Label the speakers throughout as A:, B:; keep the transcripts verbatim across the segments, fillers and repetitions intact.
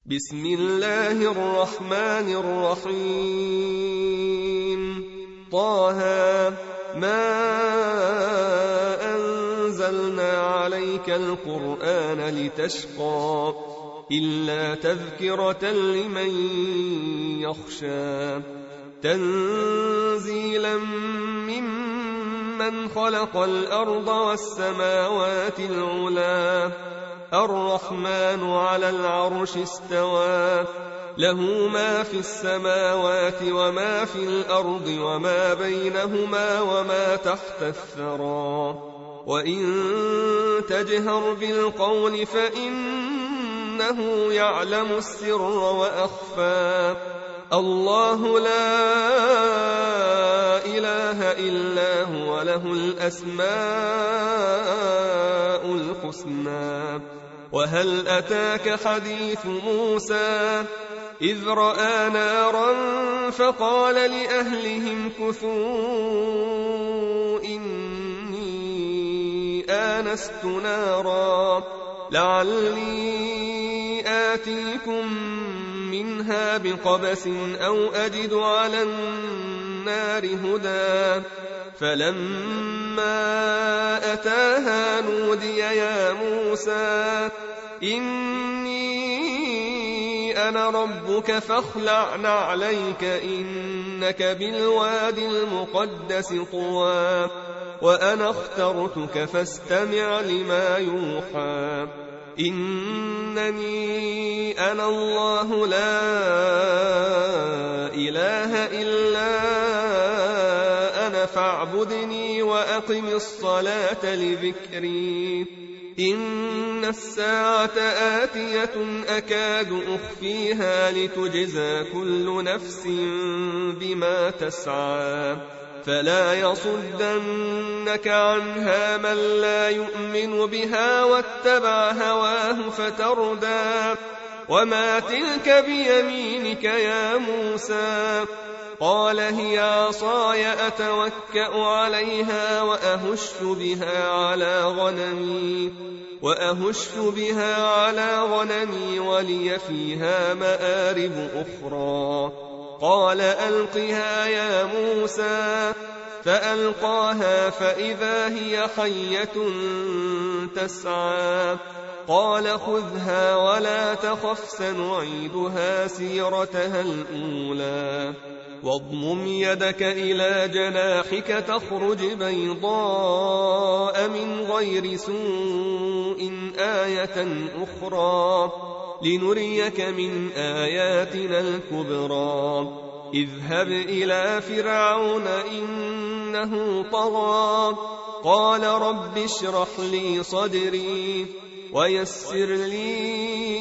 A: بسم الله الرحمن الرحيم طه ما أنزلنا عليك القرآن لتشقى إلا تذكرة لمن يخشى تنزيلا ممن خلق الأرض والسماوات العلى الرحمن على العرش استوى له ما في السماوات وما في الأرض وما بينهما وما تحت الثرى وإن تجهر بالقول فإنه يعلم السر وأخفى الله لا إله إلا هو له الأسماء الحسنى وهل أتاك حديث موسى إذ رأى نارا فقال لأهلهم كثوا إني آنست نارا لعلي آتيكم منها بقبس أو أجد على النار هدى فلما أتاها نودي يا موسى إني أنا ربك فاخلع نعليك إنك بالواد المقدس طوى وأنا اخترتك فاستمع لما يوحى إنني أنا الله لا إله إلا أنا فاعبدني وأقم الصلاة لذكري إن الساعة آتية أكاد أخفيها لتجزى كل نفس بما تسعى فلا يصدنك عنها من لا يؤمن بها واتبع هواه فتردى وما تلك بيمينك يا موسى قال هي عصاي أتوكأ عليها وأهش بها على غنمي وأهش بها على غنمي ولي فيها مآرب أخرى قال ألقها يا موسى فألقاها فإذا هي حية تسعى قال خذها ولا تخف سنعيدها سيرتها الأولى واضمم يدك إلى جناحك تخرج بيضاء من غير سوء آية أخرى لنريك من آياتنا الكبرى اذهب إلى فرعون إنه طغى قال رب اشرح لي صدري ويسر لي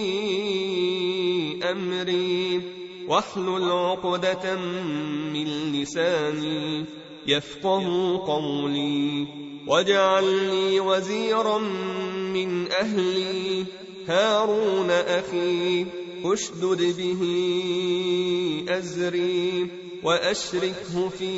A: أمري واحلل عقدة من لساني يفقه قولي واجعل لي وزيرا من أهلي هارون أخي اشدد به أزري وأشركه في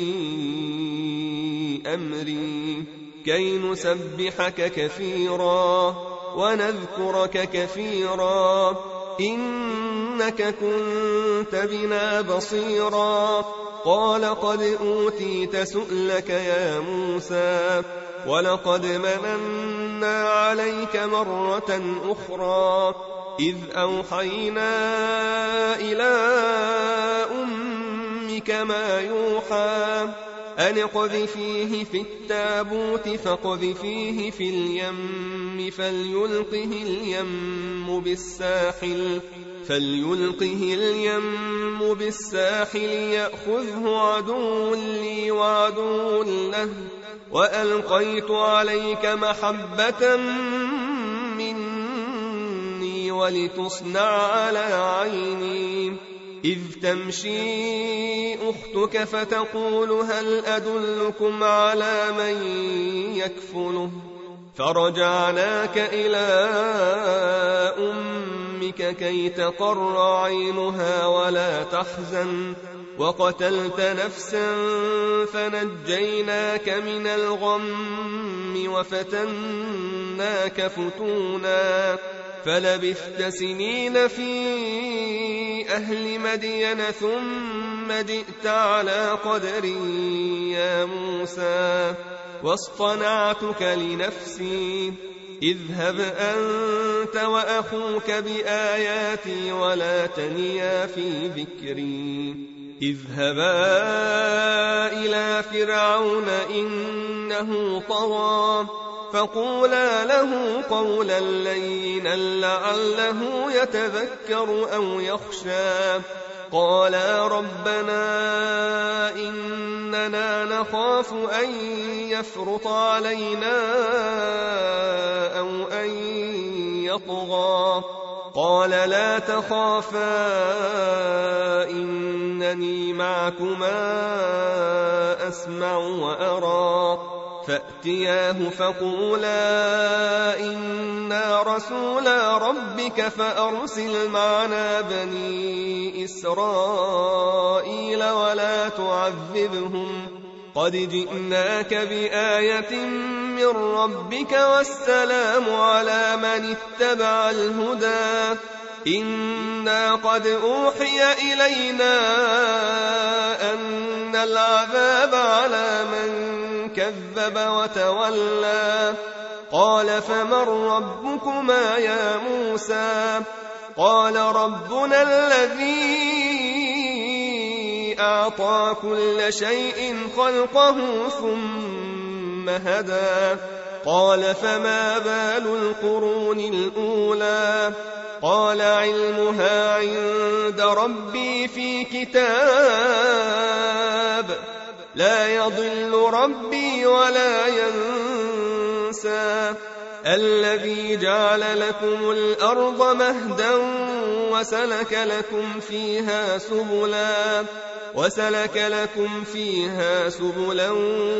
A: أمري كي نسبحك كثيرا ونذكرك كثيرا إنك كنت بنا بصيرا قال قد أوتيت سؤلك يا موسى ولقد مننا عليك مرة أخرى إذ أوحينا إلى أمك ما يوحى أن اقذفيه في التابوت فاقذفيه في اليم فليلقه اليم بالساحل فليلقه اليم بالساحل يأخذه عدو لي وعدو له وألقيت عليك محبة مني ولتصنع على عيني إذ تمشي أختك فتقول هل أدلكم على من يكفله فرجعناك إلى أمك كي تقر عينها ولا تحزن وقتلت نفسا فنجيناك من الغم وفتناك فتونا فلبثت سنين في أهل مدين ثم جئت على قدري يا موسى واصطنعتك لنفسي اذهب أنت وأخوك بآياتي ولا تنيا في ذكري اذهبا إلى فرعون إنه طغى فقولا له قولا لينا لعله يتذكر أو يخشى قالا ربنا إننا نخاف أن يفرط علينا أو أن يطغى قال لا تخافا إنني معكما أسمع وأرى فأتياه فقولا إنا رسولا ربك فأرسل معنا بني إسرائيل ولا تعذبهم قد جئناك بآية من ربك والسلام على من اتبع الهدى إنا قد أوحي إلينا أن العذاب على من كذب وتولى قال فمن ربكما يا موسى قال ربنا الذي أعطى كل شيء خلقه ثم هدى قال فما بال القرون الأولى قال علمها عند ربي في كتاب لا يضل ربي ولا ينسى الذي جعل لكم الأرض مهدا وسلك لكم فيها سبلا وسلك لكم فيها سبلا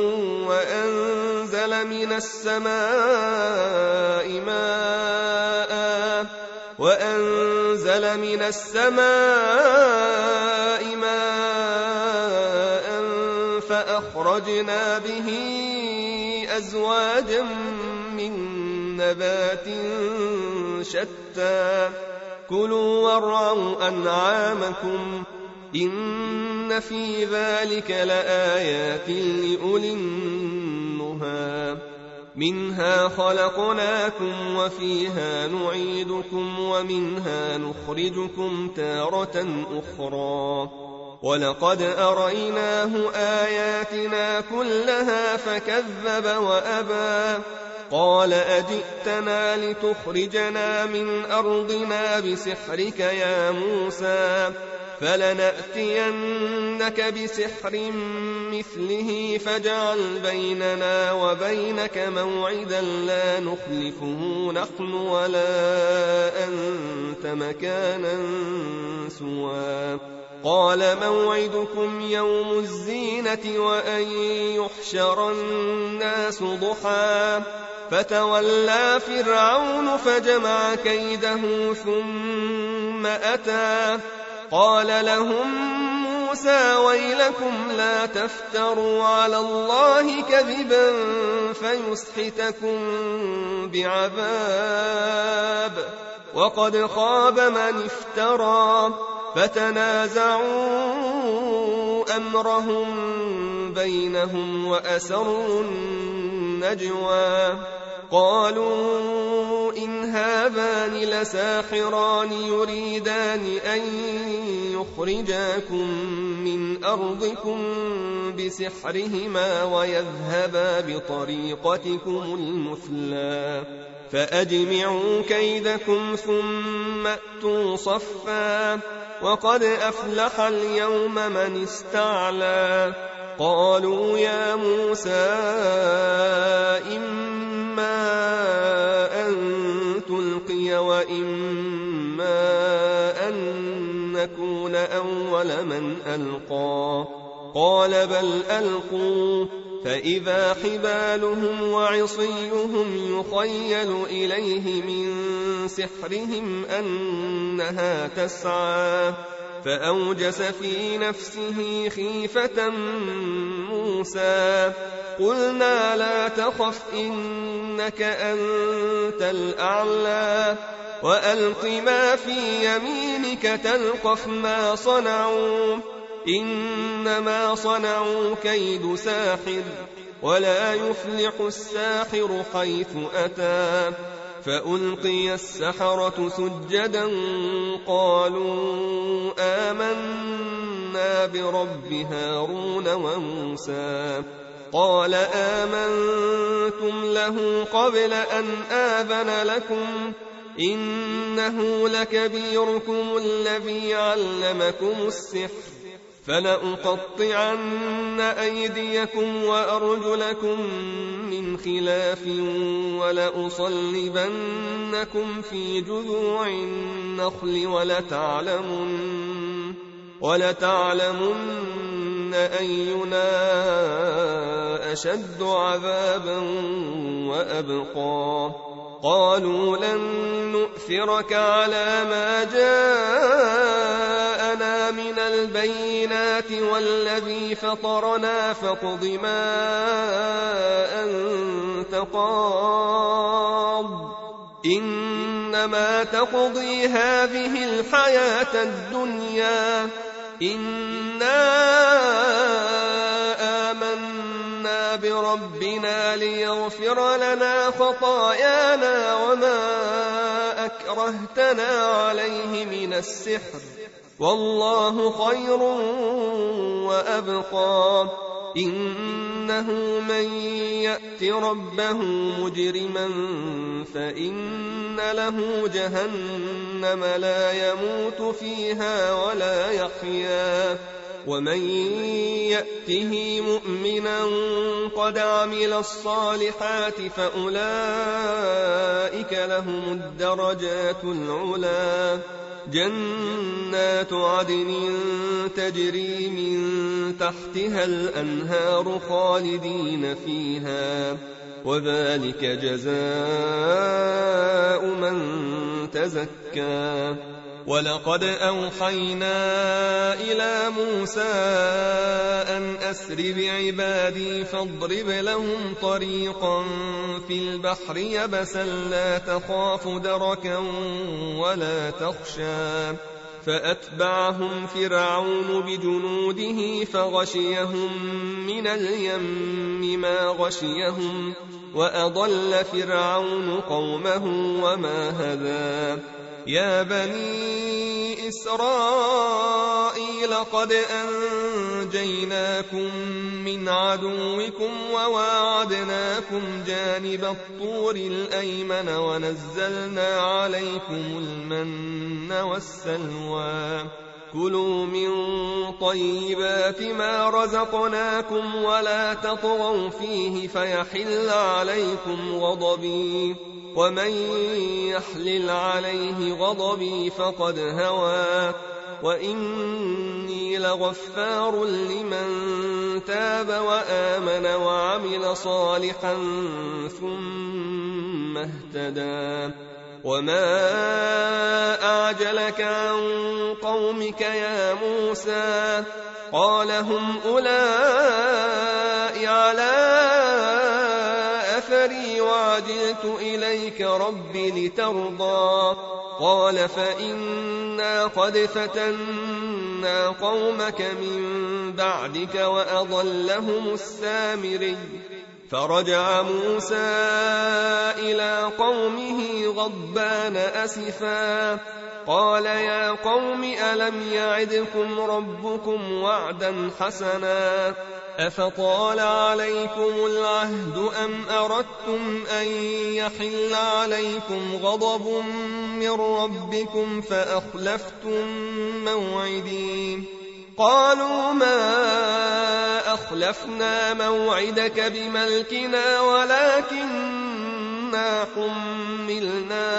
A: وأنزل من السماء ماء وأنزل من السماء ماء فأخرجنا به أزواجا من نبات شتى كلوا وارعوا أنعامكم إن في ذلك لآيات لأولي النهى منها خلقناكم وفيها نعيدكم ومنها نخرجكم تارة أخرى ولقد أريناه آياتنا كلها فكذب وأبى قال أجئتنا لتخرجنا من أرضنا بسحرك يا موسى فلنأتينك بسحر مثله فاجعل بيننا وبينك موعدا لا نخلفه نحن ولا أنت مكانا سوى قال موعدكم يوم الزينة وأن يحشر الناس ضحى فتولى فرعون فجمع كيده ثم أتى قال لهم موسى ويلكم لا تفتروا على الله كذبا فيسحتكم بعذاب وقد خاب من افترى فتنازعوا أمرهم بينهم وأسروا النجوى قالوا إن هذان لساحران يريدان أن يخرجاكم من أرضكم بسحرهما ويذهبا بطريقتكم المثلى فأجمعوا كيدكم ثم أتوا صفا وقد أفلح اليوم من استعلى قالوا يا موسى إما أن تلقي وإما أن نكون أول من ألقى قال بل ألقوا فإذا حبالهم وعصيهم يخيل إليه من سحرهم أنها تسعى فأوجس في نفسه خيفة موسى قلنا لا تخف إنك أنت الأعلى وألق ما في يمينك تلقف ما صنعوا إنما صنعوا كيد ساحر ولا يفلح الساحر حيث أتى فألقي السحرة سجدا قالوا آمنا برب هارون وموسى قال آمنتم له قبل أن آذن لكم إنه لكبيركم الذي علمكم السحر فلأقطعن أيديكم وأرجلكم من خلاف ولأصلبنكم في جذوع النخل ولتعلمن, ولتعلمن أينا أشد عذابا وأبقى قالوا لن نؤثرك على ما جاءنا من البينات والذي فطرنا فاقض ما أنت قاض إنما تقضي هذه الحياة الدنيا إنا آمنا بربنا ليغفر لنا خطايانا وما أكرهتنا عليه من السحر والله خير وأبقى إنه من يأت ربه مجرما فإن له جهنم لا يموت فيها ولا يحيا ومن يأته مؤمنا قد عمل الصالحات فأولئك لهم الدرجات العلا جنات عدن تجري من تحتها الأنهار خالدين فيها وذلك جزاء من تزكى ولقد أوحينا إلى موسى أن أسر بعبادي فاضرب لهم طريقا في البحر يبسا لا تخاف دركا ولا تخشى فأتبعهم فرعون بجنوده فغشيهم من اليم ما غشيهم وأضل فرعون قومه وما هدى يا بني إسرائيل قد أنجيناكم من عدوكم وواعدناكم جانب الطور الأيمن ونزلنا عليكم المن والسلوى كلوا من طيبات ما رزقناكم ولا تطغوا فيه فيحل عليكم غضبي ومن يحلل عليه غضبي فقد هوى وإني لغفار لمن تاب وآمن وعمل صالحا ثم اهتدى وما أعجلك عن قومك يا موسى قال هم أولئك على أثري وعجلت إليك رب لترضى قال فإنا قد فتنا قومك من بعدك وأضلهم السامري فرجع موسى إلى قومه غضبان أسفا قال يا قوم ألم يعدكم ربكم وعدا حسنا أفطال عليكم العهد أم أردتم أن يحل عليكم غضب من ربكم فأخلفتم موعدي قالوا ما أخلفنا موعدك بملكنا ولكننا حملنا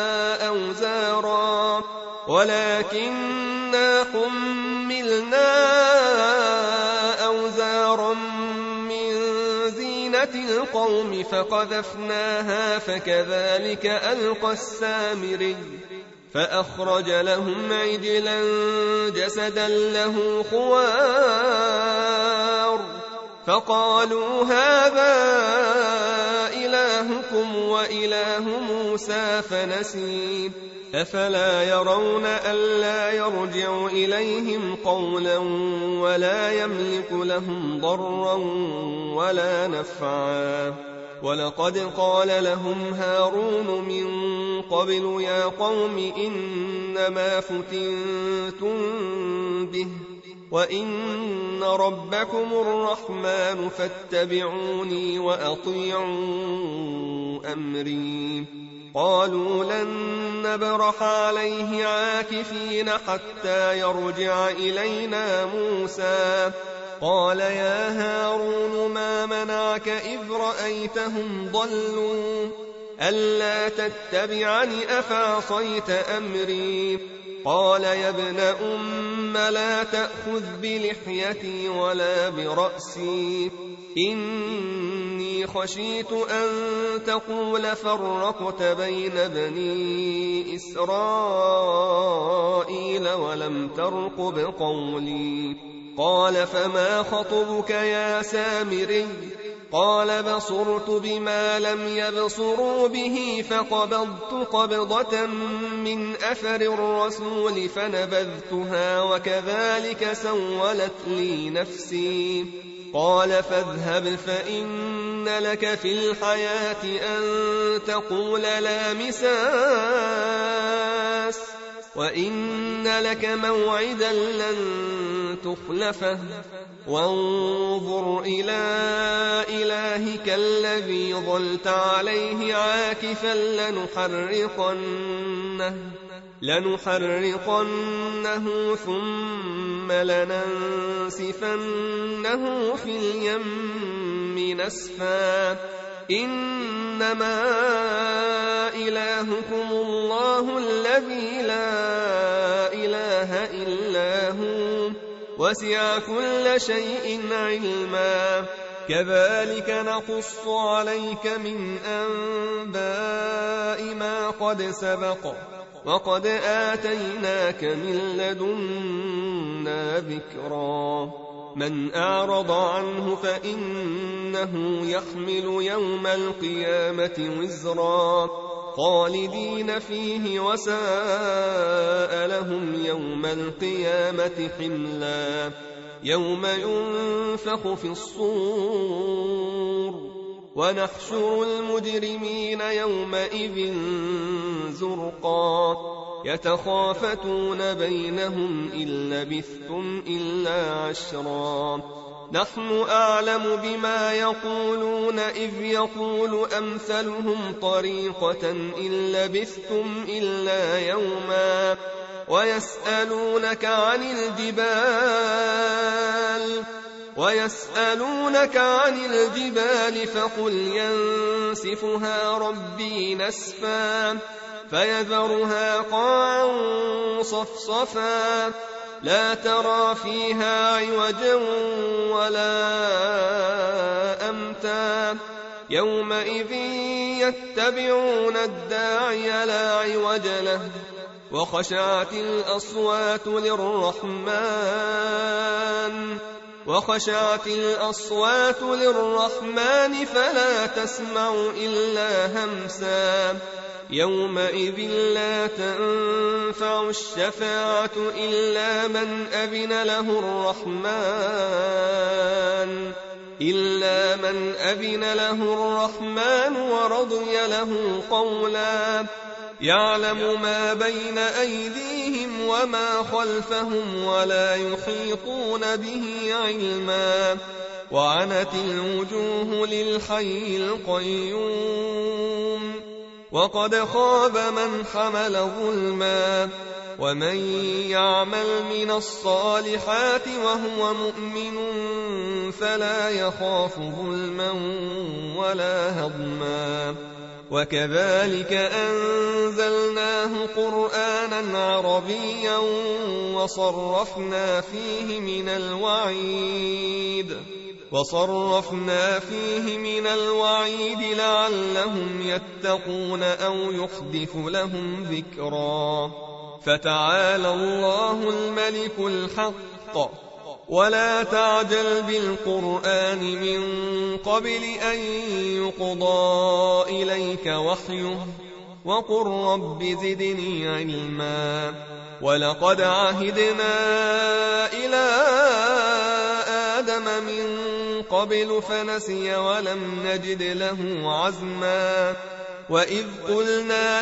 A: أوزارا ولكننا حملنا أوزارا من زينة القوم فقذفناها فكذلك ألقى السامري فأخرج لهم عجلا جسدا له خوار فقالوا هذا إلهكم وإله موسى فنسي أفلا يرون ألا يرجع إليهم قولا ولا يملك لهم ضرا ولا نفعا ولقد قال لهم هارون من قبل يا قوم إنما فتنتم به وإن ربكم الرحمن فاتبعوني وأطيعوا أمري قالوا لن نبرح عليه عاكفين حتى يرجع إلينا موسى قال يا هارون ما منعك إذ رأيتهم ضلوا ألا تتبعني أفعصيت أمري قال يا ابن أم لا تأخذ بلحيتي ولا برأسي إني خشيت أن تقول فرقت بين بني إسرائيل ولم ترقب قولي قال فما خطبك يا سامري قال بصرت بما لم يبصروا به فقبضت قبضة من أثر الرسول فنبذتها وكذلك سولت لي نفسي قال فاذهب فإن لك في الحياة أن تقول لا مساس وإن لك موعدا لن تخلفه وانظر إلى إلهك الذي ظلت عليه عاكفا لنحرقنه لنحرقنه ثم لننسفنه في اليم نسفا إنما إلهكم الله الذي لا إله إلا هو وسع كل شيء علما كذلك نقص عليك من أنباء ما قد سبق وقد آتيناك من لدنا ذكرا من أعرض عنه فإنه يحمل يوم القيامة وزرا خالدين فيه وساء لهم يوم القيامة حملا يوم ينفخ في الصور ونحشر المجرمين يومئذ زرقا يتخافتون بينهم إن لبثتم إلا عشرا نحن أعلم بما يقولون إذ يقول أمثلهم طريقة إن لبثتم إلا يوما ويسألونك عن الجبال ويسألونك عن الجبال فقل ينسفها ربي نسفا فيذرها قاعا صفصفا لا ترى فيها عوجا ولا أمتا يومئذ يتبعون الداعي لا عوج له وخشعت الأصوات للرحمن وخشعت الأصوات للرحمن فلا تسمع إلا همسا يومئذ لا تنفع الشفاعة إلا من أذن له الرحمن إلا من أذن له الرحمن ورضي له قولا يعلم ما بين أيديهم وما خلفهم ولا يحيطون به علما وعنت الوجوه للحي القيوم وقد خاب من حمل ظلما ومن يعمل من الصالحات وهو مؤمن فلا يخاف ظلما ولا هضما وكذلك أنزلناه قرآنا عربيا وصرفنا فيه من الوعيد وصرفنا فيه من الوعيد لعلهم يتقون أو يحدث لهم ذكرا فتعالى الله الملك الحق ولا تعجل بالقرآن من قبل أن يقضى إليك وحيه وقل رب زدني علما ولقد عهدنا إلى آدم من قبل فنسي ولم نجد له عزما وإذ قلنا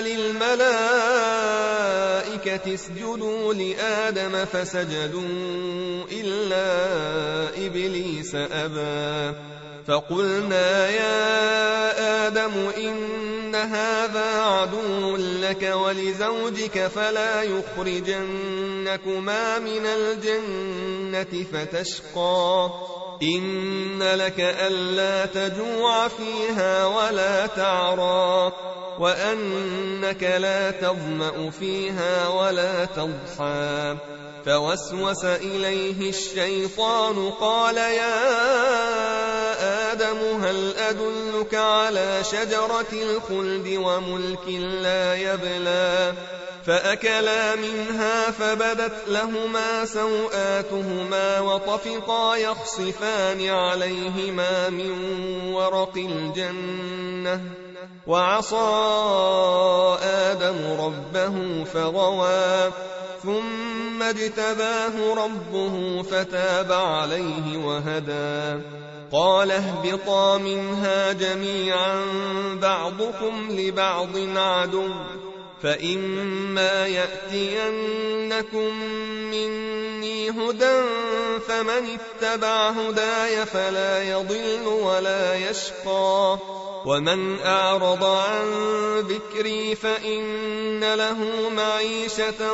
A: للملائكة اسجدوا لآدم فسجدوا إلا إبليس أبى فقلنا يا آدم إن هذا عدو لك ولزوجك فلا يخرجنكما من الجنة فتشقى إن لك ألا تجوع فيها ولا تعرى وأنك لا تظمأ فيها ولا تضحى فوسوس إليه الشيطان قال يا آدم هل أدلك على شجرة الخلد وملك لا يبلى فأكلا منها فبدت لهما سوآتهما وطفقا يخصفان عليهما من ورق الجنة وعصى آدم ربه فغوى ثم اجتباه ربه فتاب عليه وهدى قال اهبطا منها جميعا بعضكم لبعض عدو فإما يأتينكم مني هدى فمن اتبع هداي فلا يضل ولا يشقى ومن أعرض عن ذكري فإن له معيشة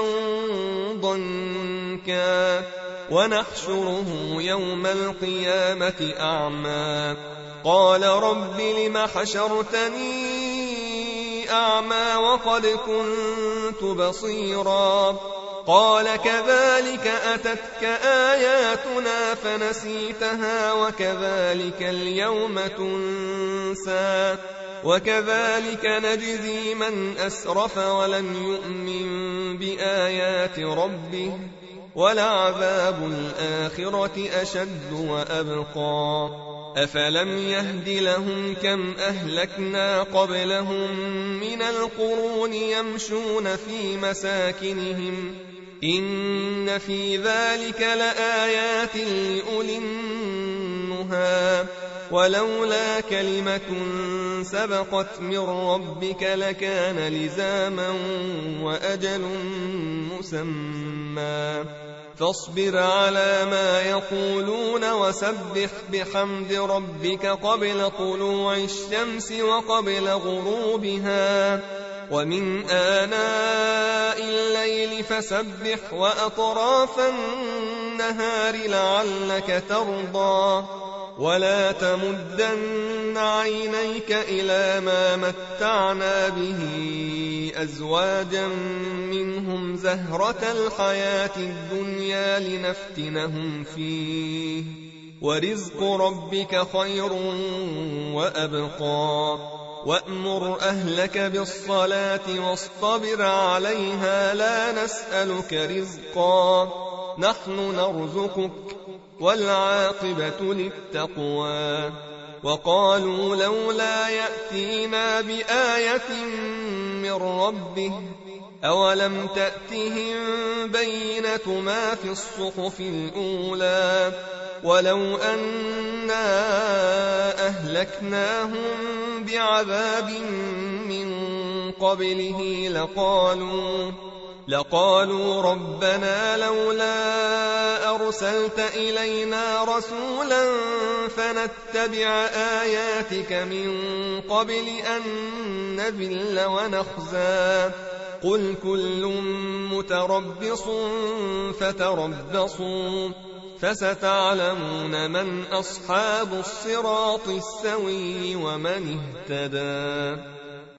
A: ضنكا ونحشره يوم القيامة أعمى قال رب لم حشرتني أعمى وقد كنت بصيرا قال كذلك أتتك آياتنا فنسيتها وكذلك اليوم تنسى وكذلك نجزي من أسرف ولم يؤمن بآيات ربه ولعذاب الآخرة أشد وأبقى أفلم يهد لهم كم أهلكنا قبلهم من القرون يمشون في مساكنهم إن في ذلك لآيات لأولي النهى ولولا كلمة سبقت من ربك لكان لزاما وأجل مسمى فاصبر على ما يقولون وسبح بحمد ربك قبل طلوع الشمس وقبل غروبها ومن آناء الليل فسبح وأطراف النهار لعلك ترضى ولا تمدن عينيك إلى ما متعنا به أزواجا منهم زهرة الحياة الدنيا لنفتنهم فيه ورزق ربك خير وأبقى وأمر أهلك بالصلاة واصطبر عليها لا نسألك رزقا نحن نرزقك والعاقبة للتقوى وقالوا لولا يأتينا بآية من ربه أولم تأتهم بينة ما في الصحف الأولى ولو أنا أهلكناهم بعذاب من قبله لقالوا لقالوا ربنا لولا أرسلت إلينا رسولا فنتبع آياتك من قبل أن نذل ونخزى قل كل متربص فتربصوا فستعلمون من أصحاب الصراط السوي ومن اهتدى.